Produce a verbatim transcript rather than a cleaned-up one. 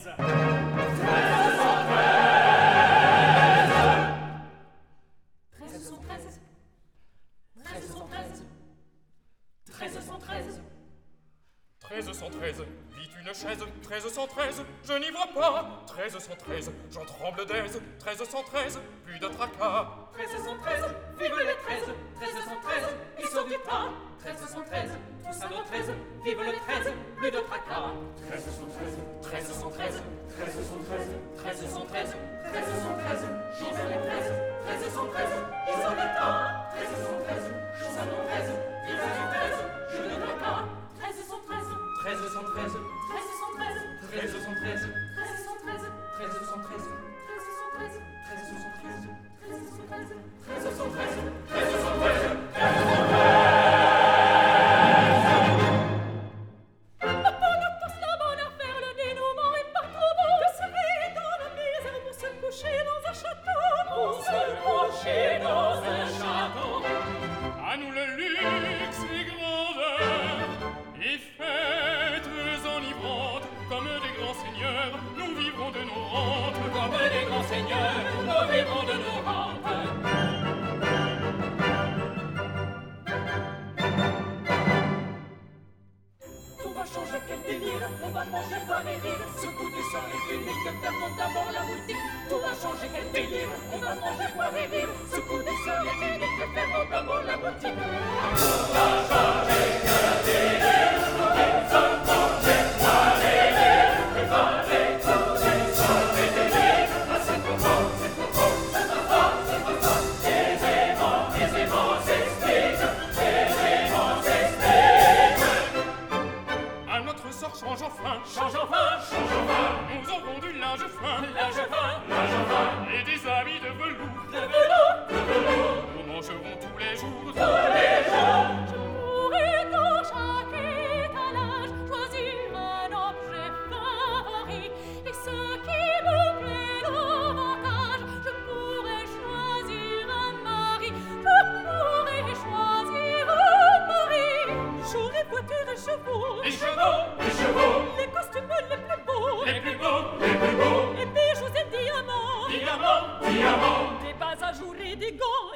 treize cent treize, vit une chaise, treize cent treize, je n'y vois pas. treize cent treize, j'en tremble d'aise, treize cent treize, plus de tracas. treize cent treize, vive les treize, treize cent treize, ils sont du tas. treize cent treize, tous à nos treize, vive le treize, plus de tracas. treize cent treize, treize cent treize, treize cent treize, treize cent treize, treize cent treize, vive les treize, treize cent treize, ils sont du tas. treize cent treize, tous à nos treize, vive le treize, plus de tracas. treize cent treize, treize cent treize, treize cent treize, treize cent treize, treize cent treize, treize cent treize, treize cent treize, treize cent treize, treize cent treize, treize cent treize, treize cent treize. À nous le luxe et grandeur, et fêtes enivrantes, comme des grands seigneurs, nous vivrons de nos rentes. Comme des grands seigneurs, nous vivrons de nos rentes. Tout va changer, quel délire, on va manger, boire et rire. Ce coup du sang est clinique, fermons d'abord la boutique. Tout va changer, quel délire, on va manger, boire et rire. Ce coup du sang est clinique, fermons d'abord la boutique. Tout va changer, quel délire, on va manger, boire et rire. Préparez tout du sang et délire. Ah, c'est trop fort, c'est trop fort, c'est trop fort, c'est trop fort. Aisément, aisément s'explique, aisément s'explique. À notre sort change enfin, Change enfin, change enfin, nous aurons du linge fin, linge fin, linge fin, et des habits de velours. de velours, de velours, Nous mangerons tous les jours. tous les jours. Je pourrais dans chaque étalage choisir un objet favori. Et ce qui me plaît davantage, je pourrais choisir un mari. Je pourrais choisir un mari. J'aurais voiture et chevaux, Les chevaux, les chevaux, les costumes les plus beaux, les plus beaux, les plus beaux. et bijoux et diamants, Diamants, diamants, des bas à jour et des gants.